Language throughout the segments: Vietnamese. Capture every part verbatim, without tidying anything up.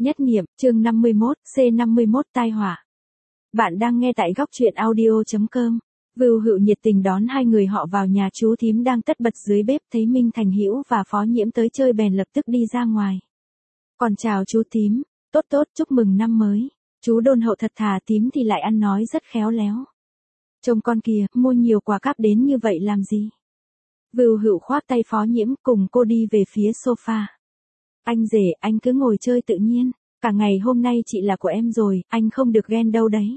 Nhất niệm, chương năm mươi mốt, C năm mươi mốt tai họa. Bạn đang nghe tại góc truyện audio chấm com. Vưu Hựu nhiệt tình đón hai người họ vào nhà chú thím đang tất bật dưới bếp, thấy Minh Thành Hữu và Phó Nhiễm tới chơi bèn lập tức đi ra ngoài. Còn chào chú thím, tốt tốt, chúc mừng năm mới. Chú đôn hậu thật thà, thím thì lại ăn nói rất khéo léo. Trông con kìa, mua nhiều quà cáp đến như vậy làm gì? Vưu Hựu khoác tay Phó Nhiễm cùng cô đi về phía sofa. Anh rể, anh cứ ngồi chơi tự nhiên, cả ngày hôm nay chị là của em rồi, anh không được ghen đâu đấy.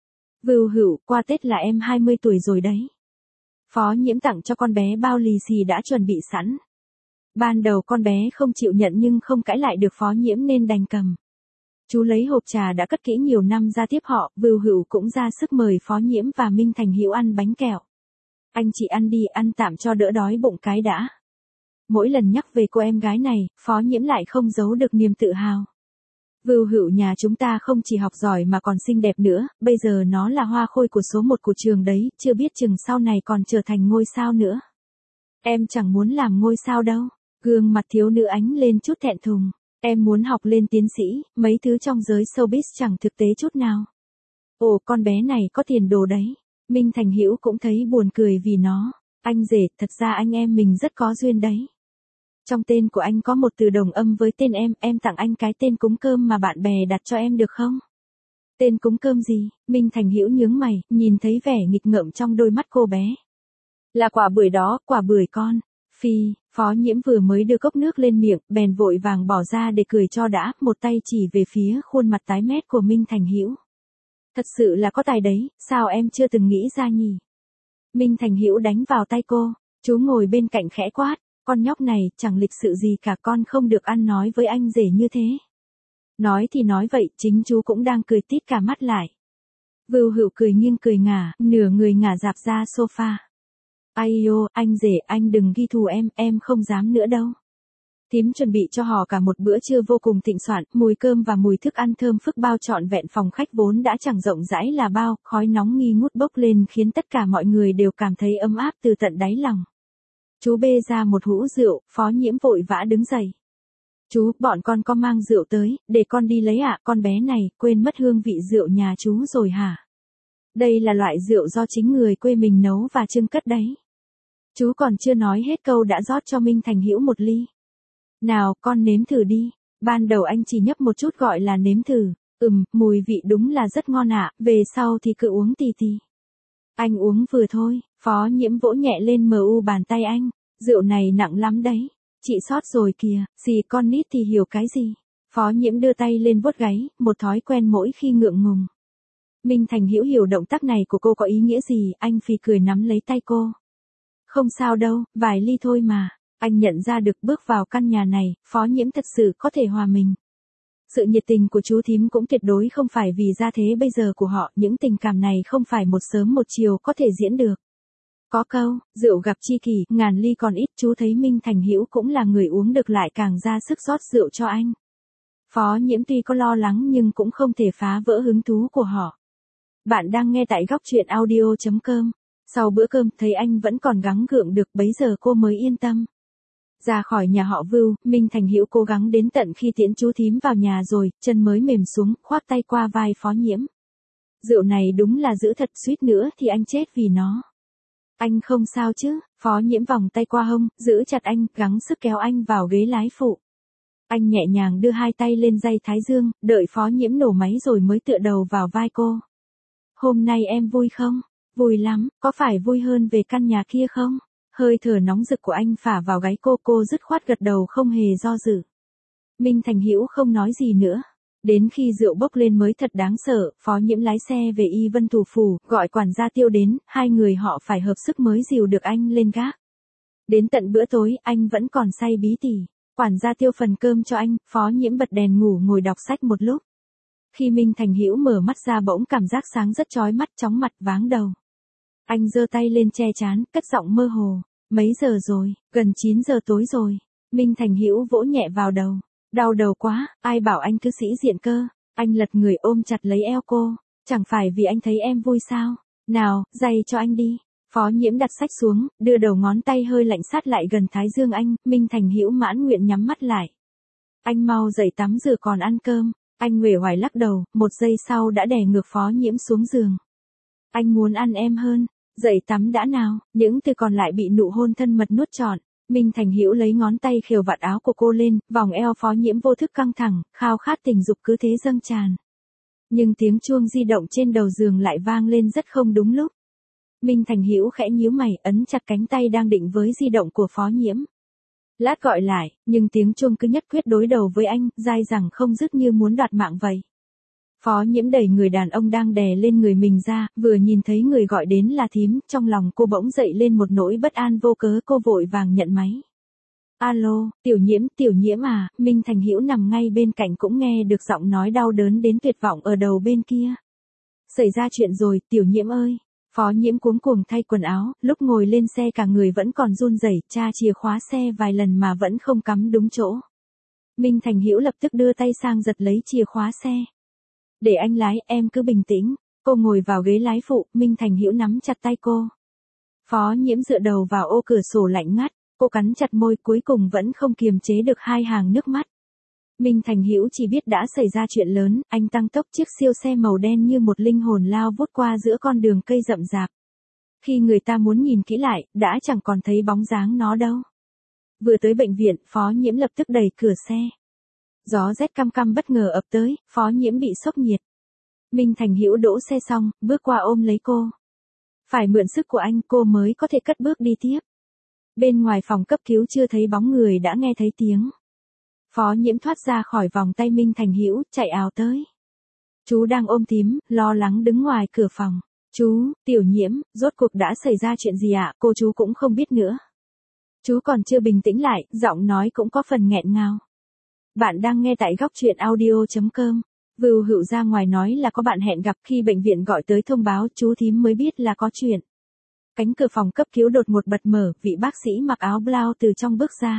Vưu Hựu, qua Tết là em hai mươi tuổi rồi đấy. Phó Nhiễm tặng cho con bé bao lì xì đã chuẩn bị sẵn. Ban đầu con bé không chịu nhận nhưng không cãi lại được Phó Nhiễm nên đành cầm. Chú lấy hộp trà đã cất kỹ nhiều năm ra tiếp họ, Vưu Hựu cũng ra sức mời Phó Nhiễm và Minh Thành Hữu ăn bánh kẹo. Anh chị ăn đi, ăn tạm cho đỡ đói bụng cái đã. Mỗi lần nhắc về cô em gái này, Phó Nhiễm lại không giấu được niềm tự hào. Vưu Hựu nhà chúng ta không chỉ học giỏi mà còn xinh đẹp nữa, bây giờ nó là hoa khôi của số một của trường đấy, chưa biết chừng sau này còn trở thành ngôi sao nữa. Em chẳng muốn làm ngôi sao đâu. Gương mặt thiếu nữ ánh lên chút thẹn thùng. Em muốn học lên tiến sĩ, mấy thứ trong giới showbiz chẳng thực tế chút nào. Ồ, con bé này có tiền đồ đấy. Minh Thành Hữu cũng thấy buồn cười vì nó. Anh rể, thật ra anh em mình rất có duyên đấy. Trong tên của anh có một từ đồng âm với tên em, em tặng anh cái tên cúng cơm mà bạn bè đặt cho em được không? Tên cúng cơm gì? Minh Thành Hữu nhướng mày, nhìn thấy vẻ nghịch ngợm trong đôi mắt cô bé. Là quả bưởi đó, quả bưởi con. Phi, Phó Nhiễm vừa mới đưa cốc nước lên miệng, bèn vội vàng bỏ ra để cười cho đã, một tay chỉ về phía khuôn mặt tái mét của Minh Thành Hữu. Thật sự là có tài đấy, sao em chưa từng nghĩ ra nhỉ? Minh Thành Hữu đánh vào tay cô, chú ngồi bên cạnh khẽ quát, con nhóc này chẳng lịch sự gì cả, con không được ăn nói với anh rể như thế. Nói thì nói vậy, chính chú cũng đang cười tít cả mắt lại. Vưu Hựu cười nghiêng cười ngả, nửa người ngả dạp ra sofa. Ai ô, anh rể, anh đừng ghi thù em, em không dám nữa đâu. Thím chuẩn bị cho họ cả một bữa trưa vô cùng thịnh soạn, mùi cơm và mùi thức ăn thơm phức bao trọn vẹn phòng khách vốn đã chẳng rộng rãi là bao, khói nóng nghi ngút bốc lên khiến tất cả mọi người đều cảm thấy ấm áp từ tận đáy lòng. Chú bê ra một hũ rượu, Phó Nhiễm vội vã đứng dậy. Chú, bọn con có mang rượu tới, để con đi lấy ạ, con bé này, quên mất hương vị rượu nhà chú rồi hả? Đây là loại rượu do chính người quê mình nấu và trưng cất đấy. Chú còn chưa nói hết câu đã rót cho Minh Thành Hữu một ly. Nào, con nếm thử đi. Ban đầu anh chỉ nhấp một chút gọi là nếm thử. Ừm, mùi vị đúng là rất ngon ạ, về sau thì cứ uống tì tì. Anh uống vừa thôi, Phó Nhiễm vỗ nhẹ lên mờ u bàn tay anh. Rượu này nặng lắm đấy. Chị sót rồi kìa, gì con nít thì hiểu cái gì. Phó Nhiễm đưa tay lên vuốt gáy, một thói quen mỗi khi ngượng ngùng. Minh Thành Hữu hiểu động tác này của cô có ý nghĩa gì, anh phì cười nắm lấy tay cô. Không sao đâu, vài ly thôi mà. Anh nhận ra được bước vào căn nhà này, Phó Nhiễm thật sự có thể hòa mình. Sự nhiệt tình của chú thím cũng tuyệt đối không phải vì gia thế bây giờ của họ, những tình cảm này không phải một sớm một chiều có thể diễn được. Có câu, rượu gặp tri kỷ, ngàn ly còn ít, chú thấy Minh Thành Hữu cũng là người uống được lại càng ra sức rót rượu cho anh. Phó Nhiễm tuy có lo lắng nhưng cũng không thể phá vỡ hứng thú của họ. Bạn đang nghe tại góc truyện audio chấm com. Sau bữa cơm, thấy anh vẫn còn gắng gượng được, bấy giờ cô mới yên tâm. Ra khỏi nhà họ Vưu, Minh Thành Hữu cố gắng đến tận khi tiễn chú thím vào nhà rồi, chân mới mềm xuống, khoác tay qua vai Phó Nhiễm. Rượu này đúng là giữ thật, suýt nữa thì anh chết vì nó. Anh không sao chứ? Phó Nhiễm vòng tay qua hông, giữ chặt anh, gắng sức kéo anh vào ghế lái phụ. Anh nhẹ nhàng đưa hai tay lên dây thái dương, đợi Phó Nhiễm nổ máy rồi mới tựa đầu vào vai cô. Hôm nay em vui không? Vui lắm, có phải vui hơn về căn nhà kia không? Hơi thở nóng rực của anh phả vào gáy cô, cô dứt khoát gật đầu không hề do dự. Minh Thành Hữu không nói gì nữa. Đến khi rượu bốc lên mới thật đáng sợ, Phó Nhiễm lái xe về Y Vân Thủ Phủ, gọi quản gia Tiêu đến, hai người họ phải hợp sức mới dìu được anh lên gác. Đến tận bữa tối, anh vẫn còn say bí tỉ. Quản gia Tiêu phần cơm cho anh, Phó Nhiễm bật đèn ngủ ngồi đọc sách một lúc. Khi Minh Thành Hữu mở mắt ra bỗng cảm giác sáng rất chói mắt, chóng mặt váng đầu. Anh giơ tay lên che trán, cất giọng mơ hồ. Mấy giờ rồi? Gần chín giờ tối rồi. Minh Thành Hữu vỗ nhẹ vào đầu. Đau đầu quá, ai bảo anh cứ sĩ diện cơ. Anh lật người ôm chặt lấy eo cô. Chẳng phải vì anh thấy em vui sao? Nào, giày cho anh đi. Phó Nhiễm đặt sách xuống, đưa đầu ngón tay hơi lạnh sát lại gần thái dương anh. Minh Thành Hữu mãn nguyện nhắm mắt lại. Anh mau dậy tắm rửa còn ăn cơm. Anh uể oải lắc đầu, một giây sau đã đè ngược Phó Nhiễm xuống giường. Anh muốn ăn em hơn. Dậy tắm đã nào. Những từ còn lại bị nụ hôn thân mật nuốt trọn. Minh Thành Hữu lấy ngón tay khều vạt áo của cô lên, vòng eo Phó Nhiễm vô thức căng thẳng, khao khát tình dục cứ thế dâng tràn. Nhưng tiếng chuông di động trên đầu giường lại vang lên rất không đúng lúc. Minh Thành Hữu khẽ nhíu mày, ấn chặt cánh tay đang định với di động của Phó Nhiễm. Lát gọi lại, nhưng tiếng chuông cứ nhất quyết đối đầu với anh, dai dẳng không dứt như muốn đoạt mạng vậy. Phó Nhiễm đẩy người đàn ông đang đè lên người mình ra, vừa nhìn thấy người gọi đến là thím, trong lòng cô bỗng dậy lên một nỗi bất an vô cớ, cô vội vàng nhận máy. Alo, Tiểu Nhiễm, Tiểu Nhiễm à, Minh Thành Hữu nằm ngay bên cạnh cũng nghe được giọng nói đau đớn đến tuyệt vọng ở đầu bên kia. Xảy ra chuyện rồi, Tiểu Nhiễm ơi. Phó Nhiễm cuống cuồng thay quần áo, lúc ngồi lên xe cả người vẫn còn run rẩy, tra chìa khóa xe vài lần mà vẫn không cắm đúng chỗ. Minh Thành Hữu lập tức đưa tay sang giật lấy chìa khóa xe. Để anh lái, em cứ bình tĩnh. Cô ngồi vào ghế lái phụ, Minh Thành Hữu nắm chặt tay cô. Phó Nhiễm dựa đầu vào ô cửa sổ lạnh ngắt, cô cắn chặt môi, cuối cùng vẫn không kiềm chế được hai hàng nước mắt. Minh Thành Hữu chỉ biết đã xảy ra chuyện lớn, anh tăng tốc chiếc siêu xe màu đen như một linh hồn lao vút qua giữa con đường cây rậm rạp. Khi người ta muốn nhìn kỹ lại, đã chẳng còn thấy bóng dáng nó đâu. Vừa tới bệnh viện, Phó Nhiễm lập tức đẩy cửa xe. Gió rét căm căm bất ngờ ập tới, Phó Nhiễm bị sốc nhiệt. Minh Thành Hữu đỗ xe xong, bước qua ôm lấy cô. Phải mượn sức của anh cô mới có thể cất bước đi tiếp. Bên ngoài phòng cấp cứu chưa thấy bóng người đã nghe thấy tiếng. Phó Nhiễm thoát ra khỏi vòng tay Minh Thành Hữu, chạy ào tới. Chú đang ôm thím, lo lắng đứng ngoài cửa phòng. Chú, Tiểu Nhiễm, rốt cuộc đã xảy ra chuyện gì ạ? Cô chú cũng không biết nữa. Chú còn chưa bình tĩnh lại, giọng nói cũng có phần nghẹn ngào. Bạn đang nghe tại góc truyện audio chấm com. Vưu Hữu ra ngoài nói là có bạn hẹn gặp, khi bệnh viện gọi tới thông báo chú thím mới biết là có chuyện. Cánh cửa phòng cấp cứu đột ngột bật mở, vị bác sĩ mặc áo blau từ trong bước ra.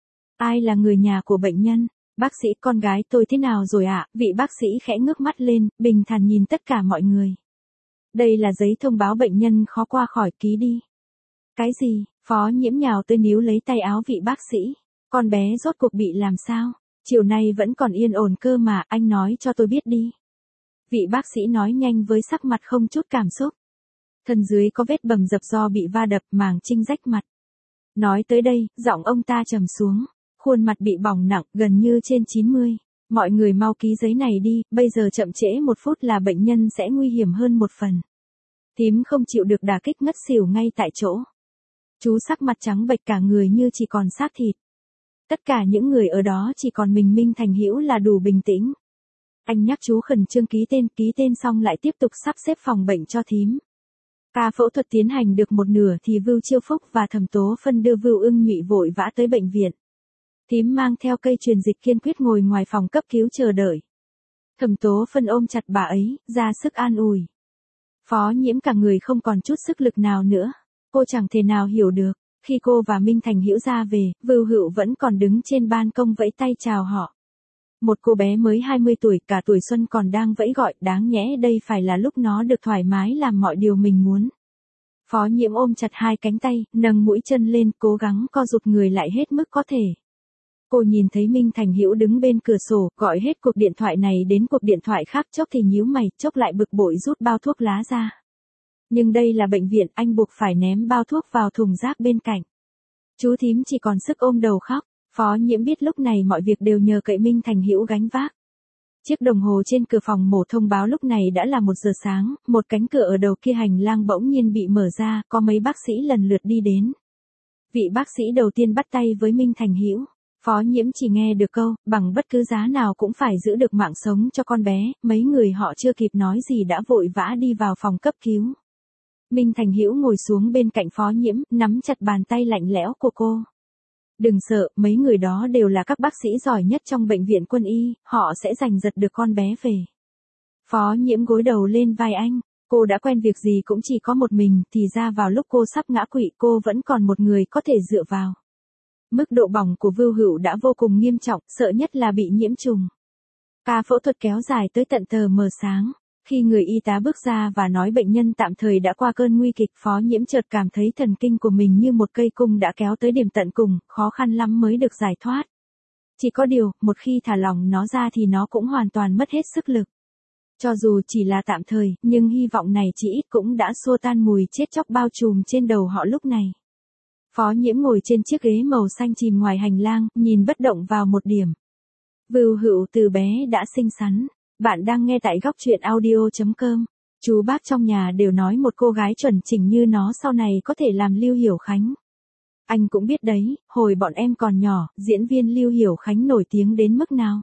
Ai là người nhà của bệnh nhân? Bác sĩ, con gái tôi thế nào rồi ạ? À? Vị bác sĩ khẽ ngước mắt lên, bình thản nhìn tất cả mọi người. Đây là giấy thông báo bệnh nhân khó qua khỏi, ký đi. Cái gì? Phó Nhiễm nhào tới níu lấy tay áo vị bác sĩ. Con bé rốt cuộc bị làm sao? Chiều nay vẫn còn yên ổn cơ mà, anh nói cho tôi biết đi. Vị bác sĩ nói nhanh với sắc mặt không chút cảm xúc. Thân dưới có vết bầm dập do bị va đập, màng trinh rách mặt. Nói tới đây, giọng ông ta trầm xuống. Khuôn mặt bị bỏng nặng, gần như trên chín mươi. Mọi người mau ký giấy này đi, bây giờ chậm trễ một phút là bệnh nhân sẽ nguy hiểm hơn một phần. Thím không chịu được đả kích ngất xỉu ngay tại chỗ. Chú sắc mặt trắng bệch cả người như chỉ còn xác thịt. Tất cả những người ở đó chỉ còn mình Minh Thành Hữu là đủ bình tĩnh. Anh nhắc chú khẩn trương ký tên, ký tên xong lại tiếp tục sắp xếp phòng bệnh cho thím. Ca phẫu thuật tiến hành được một nửa thì Vưu Chiêu Phúc và Thẩm Tố Phân đưa Vưu Ưng Nhụy vội vã tới bệnh viện. Thím mang theo cây truyền dịch kiên quyết ngồi ngoài phòng cấp cứu chờ đợi. Thẩm Tố Phân ôm chặt bà ấy, ra sức an ủi. Phó Nhiễm cả người không còn chút sức lực nào nữa. Cô chẳng thể nào hiểu được, khi cô và Minh Thành Hữu ra về, Vưu Hữu vẫn còn đứng trên ban công vẫy tay chào họ. Một cô bé mới hai mươi tuổi, cả tuổi xuân còn đang vẫy gọi, đáng nhẽ đây phải là lúc nó được thoải mái làm mọi điều mình muốn. Phó Nhiễm ôm chặt hai cánh tay, nâng mũi chân lên, cố gắng co rụt người lại hết mức có thể. Cô nhìn thấy Minh Thành Hữu đứng bên cửa sổ, gọi hết cuộc điện thoại này đến cuộc điện thoại khác, chốc thì nhíu mày, chốc lại bực bội rút bao thuốc lá ra. Nhưng đây là bệnh viện, anh buộc phải ném bao thuốc vào thùng rác bên cạnh. Chú thím chỉ còn sức ôm đầu khóc. Phó Nhiễm biết lúc này mọi việc đều nhờ cậy Minh Thành Hữu gánh vác. Chiếc đồng hồ trên cửa phòng mổ thông báo lúc này đã là một giờ sáng, một cánh cửa ở đầu kia hành lang bỗng nhiên bị mở ra, có mấy bác sĩ lần lượt đi đến. Vị bác sĩ đầu tiên bắt tay với Minh Thành Hữu. Phó Nhiễm chỉ nghe được câu, bằng bất cứ giá nào cũng phải giữ được mạng sống cho con bé, mấy người họ chưa kịp nói gì đã vội vã đi vào phòng cấp cứu. Minh Thành Hữu ngồi xuống bên cạnh Phó Nhiễm, nắm chặt bàn tay lạnh lẽo của cô. Đừng sợ, mấy người đó đều là các bác sĩ giỏi nhất trong bệnh viện quân y, họ sẽ giành giật được con bé về. Phó Nhiễm gối đầu lên vai anh, cô đã quen việc gì cũng chỉ có một mình, thì ra vào lúc cô sắp ngã quỵ cô vẫn còn một người có thể dựa vào. Mức độ bỏng của Vưu Hữu đã vô cùng nghiêm trọng, sợ nhất là bị nhiễm trùng. Ca phẫu thuật kéo dài tới tận tờ mờ sáng. Khi người y tá bước ra và nói bệnh nhân tạm thời đã qua cơn nguy kịch, Phó Nhiễm chợt cảm thấy thần kinh của mình như một cây cung đã kéo tới điểm tận cùng, khó khăn lắm mới được giải thoát. Chỉ có điều, một khi thả lỏng nó ra thì nó cũng hoàn toàn mất hết sức lực. Cho dù chỉ là tạm thời, nhưng hy vọng này chỉ ít cũng đã xua tan mùi chết chóc bao trùm trên đầu họ lúc này. Phó Nhiễm ngồi trên chiếc ghế màu xanh chìm ngoài hành lang, nhìn bất động vào một điểm. Vưu Hựu từ bé đã xinh xắn. Bạn đang nghe tại góc truyện audio chấm com. Chú bác trong nhà đều nói một cô gái chuẩn chỉnh như nó sau này có thể làm Lưu Hiểu Khánh. Anh cũng biết đấy, hồi bọn em còn nhỏ, diễn viên Lưu Hiểu Khánh nổi tiếng đến mức nào.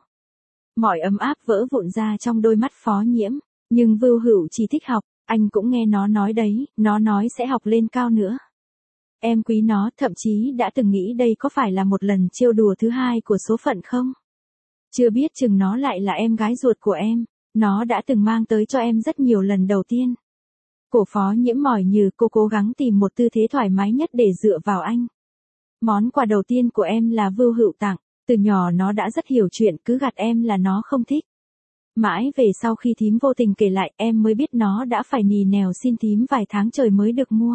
Mọi ấm áp vỡ vụn ra trong đôi mắt Phó Nhiễm, nhưng Vưu Hựu chỉ thích học, anh cũng nghe nó nói đấy, nó nói sẽ học lên cao nữa. Em quý nó, thậm chí đã từng nghĩ đây có phải là một lần trêu đùa thứ hai của số phận không? Chưa biết chừng nó lại là em gái ruột của em, nó đã từng mang tới cho em rất nhiều lần đầu tiên. Cổ Phó Nhiễm mỏi như cô cố gắng tìm một tư thế thoải mái nhất để dựa vào anh. Món quà đầu tiên của em là Vưu Hựu tặng, từ nhỏ nó đã rất hiểu chuyện, cứ gạt em là nó không thích. Mãi về sau khi thím vô tình kể lại em mới biết nó đã phải nì nèo xin thím vài tháng trời mới được mua.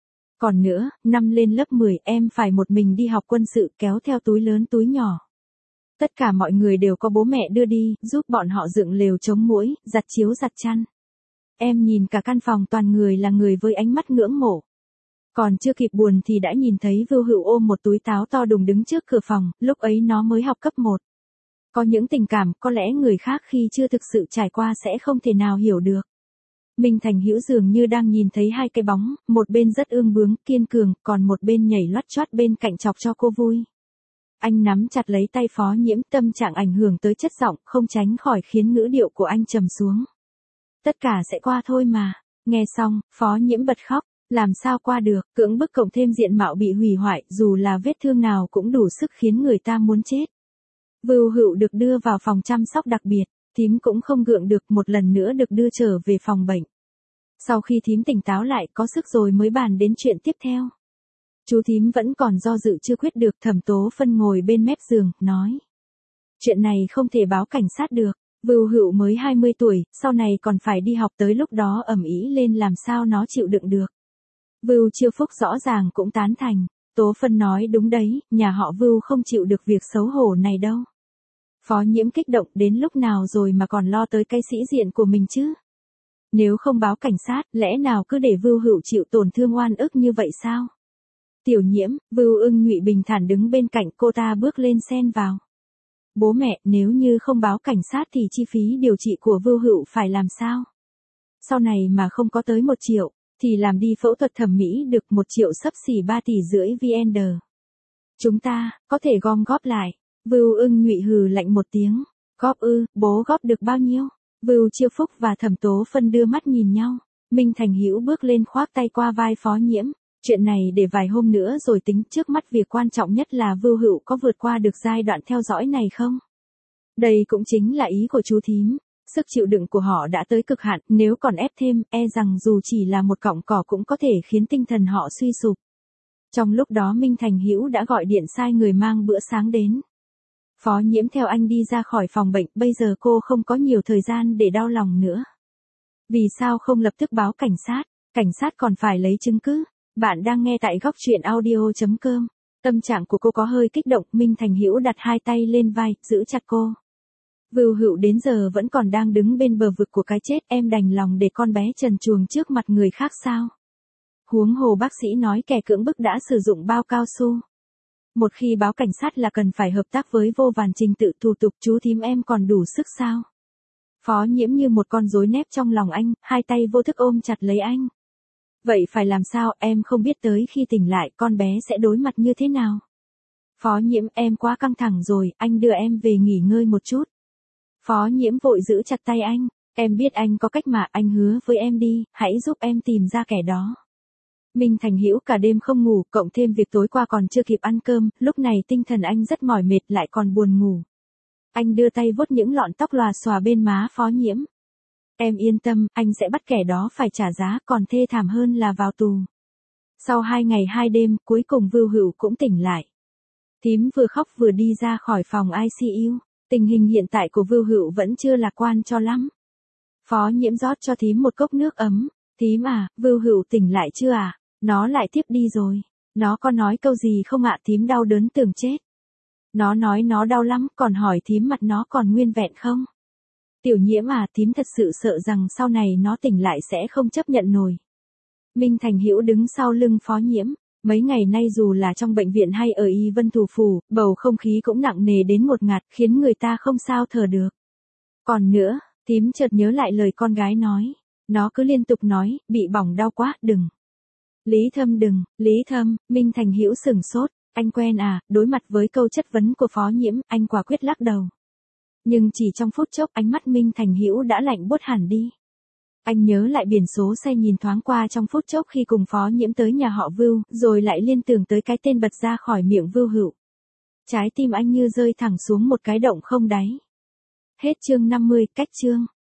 Còn nữa, năm lên lớp mười em phải một mình đi học quân sự kéo theo túi lớn túi nhỏ. Tất cả mọi người đều có bố mẹ đưa đi, giúp bọn họ dựng lều chống muỗi, giặt chiếu giặt chăn. Em nhìn cả căn phòng toàn người là người với ánh mắt ngưỡng mộ. Còn chưa kịp buồn thì đã nhìn thấy Vưu Hựu ôm một túi táo to đùng đứng trước cửa phòng, lúc ấy nó mới học cấp một. Có những tình cảm có lẽ người khác khi chưa thực sự trải qua sẽ không thể nào hiểu được. Minh Thành Hữu dường như đang nhìn thấy hai cái bóng, một bên rất ương bướng, kiên cường, còn một bên nhảy loắt choắt bên cạnh chọc cho cô vui. Anh nắm chặt lấy tay Phó Nhiễm, tâm trạng ảnh hưởng tới chất giọng, không tránh khỏi khiến ngữ điệu của anh trầm xuống. Tất cả sẽ qua thôi mà. Nghe xong, Phó Nhiễm bật khóc, làm sao qua được, cưỡng bức cộng thêm diện mạo bị hủy hoại, dù là vết thương nào cũng đủ sức khiến người ta muốn chết. Vưu Hựu được đưa vào phòng chăm sóc đặc biệt, thím cũng không gượng được, một lần nữa được đưa trở về phòng bệnh. Sau khi thím tỉnh táo lại có sức rồi mới bàn đến chuyện tiếp theo. Chú thím vẫn còn do dự chưa quyết được, Thẩm Tố Phân ngồi bên mép giường, nói. Chuyện này không thể báo cảnh sát được, Vưu Hựu mới hai mươi tuổi, sau này còn phải đi học, tới lúc đó ầm ĩ lên làm sao nó chịu đựng được. Vưu Chiêu Phúc rõ ràng cũng tán thành, Tố Phân nói đúng đấy, nhà họ Vưu không chịu được việc xấu hổ này đâu. Phó Nhiễm kích động, đến lúc nào rồi mà còn lo tới cái sĩ diện của mình chứ? Nếu không báo cảnh sát, lẽ nào cứ để Vưu Hựu chịu tổn thương oan ức như vậy sao? Tiểu Nhiễm, Vưu Ưng Nhụy bình thản đứng bên cạnh cô ta bước lên xen vào. Bố mẹ, nếu như không báo cảnh sát thì chi phí điều trị của Vưu Hựu phải làm sao? Sau này mà không có tới một triệu, thì làm đi phẫu thuật thẩm mỹ được một triệu xấp xỉ ba tỷ rưỡi VN. Chúng ta, có thể gom góp lại. Vưu Ưng Nhụy hừ lạnh một tiếng. Góp ư, bố góp được bao nhiêu? Vưu Chiêu Phúc và Thẩm Tố Phân đưa mắt nhìn nhau. Minh Thành Hữu bước lên khoác tay qua vai Phó Nhiễm. Chuyện này để vài hôm nữa rồi tính, trước mắt việc quan trọng nhất là Vưu Hựu có vượt qua được giai đoạn theo dõi này không? Đây cũng chính là ý của chú thím. Sức chịu đựng của họ đã tới cực hạn, nếu còn ép thêm, e rằng dù chỉ là một cọng cỏ cũng có thể khiến tinh thần họ suy sụp. Trong lúc đó Minh Thành Hữu đã gọi điện sai người mang bữa sáng đến. Phó Nhiễm theo anh đi ra khỏi phòng bệnh, bây giờ cô không có nhiều thời gian để đau lòng nữa. Vì sao không lập tức báo cảnh sát, cảnh sát còn phải lấy chứng cứ. Bạn đang nghe tại góc truyện audio chấm com. Tâm trạng của cô có hơi kích động, Minh Thành Hữu đặt hai tay lên vai, giữ chặt cô. Vưu Hựu đến giờ vẫn còn đang đứng bên bờ vực của cái chết, em đành lòng để con bé trần truồng trước mặt người khác sao? Huống hồ bác sĩ nói kẻ cưỡng bức đã sử dụng bao cao su. Một khi báo cảnh sát là cần phải hợp tác với vô vàn trình tự thủ tục, chú thím em còn đủ sức sao? Phó Nhiễm như một con rối nép trong lòng anh, hai tay vô thức ôm chặt lấy anh. Vậy phải làm sao, em không biết tới khi tỉnh lại con bé sẽ đối mặt như thế nào. Phó Nhiễm, em quá căng thẳng rồi, anh đưa em về nghỉ ngơi một chút. Phó Nhiễm vội giữ chặt tay anh, em biết anh có cách mà, anh hứa với em đi, hãy giúp em tìm ra kẻ đó. Minh Thành Hữu cả đêm không ngủ, cộng thêm việc tối qua còn chưa kịp ăn cơm, lúc này tinh thần anh rất mỏi mệt lại còn buồn ngủ. Anh đưa tay vuốt những lọn tóc lòa xòa bên má Phó Nhiễm. Em yên tâm, anh sẽ bắt kẻ đó phải trả giá, còn thê thảm hơn là vào tù. Sau hai ngày hai đêm, cuối cùng Vưu Hựu cũng tỉnh lại. Thím vừa khóc vừa đi ra khỏi phòng I C U, tình hình hiện tại của Vưu Hựu vẫn chưa lạc quan cho lắm. Phó Nhiễm rót cho thím một cốc nước ấm. Thím à, Vưu Hựu tỉnh lại chưa à? Nó lại tiếp đi rồi. Nó có nói câu gì không ạ? Thím đau đớn tưởng chết. Nó nói nó đau lắm, còn hỏi thím mặt nó còn nguyên vẹn không? Tiểu Nhiễm à, thím thật sự sợ rằng sau này nó tỉnh lại sẽ không chấp nhận nổi. Minh Thành Hữu đứng sau lưng Phó Nhiễm. Mấy ngày nay dù là trong bệnh viện hay ở Y Vân Thủ Phủ, bầu không khí cũng nặng nề đến ngột ngạt, khiến người ta không sao thở được. Còn nữa, thím chợt nhớ lại lời con gái nói. Nó cứ liên tục nói, bị bỏng đau quá, đừng. Lý Thâm đừng, Lý Thâm, Minh Thành Hữu sửng sốt. Anh quen à? Đối mặt với câu chất vấn của Phó Nhiễm, anh quả quyết lắc đầu. Nhưng chỉ trong phút chốc ánh mắt Minh Thành Hữu đã lạnh buốt hẳn đi. Anh nhớ lại biển số xe nhìn thoáng qua trong phút chốc khi cùng Phó Nhiễm tới nhà họ Vưu, rồi lại liên tưởng tới cái tên bật ra khỏi miệng Vưu Hữu. Trái tim anh như rơi thẳng xuống một cái động không đáy. Hết chương năm mươi, cách chương.